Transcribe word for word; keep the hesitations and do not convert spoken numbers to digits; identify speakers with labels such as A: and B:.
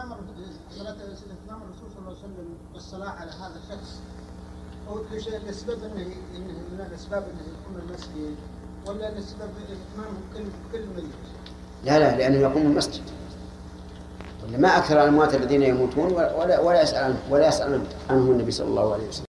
A: أمر صلاة إتمام الرسول صلى الله عليه وسلم بالصلاة على هذا الشخص هو الأسباب أنه إنه من الأسباب أنه يقوم المسجد ولا الأسباب إتمامه كل كل ميت؟
B: لا لا لأنه يقوم المسجد. ما أكثر الأموات الذين يموتون ولا ولا يسأل عنه ولا يسأل عنهم النبي صلى الله عليه وسلم.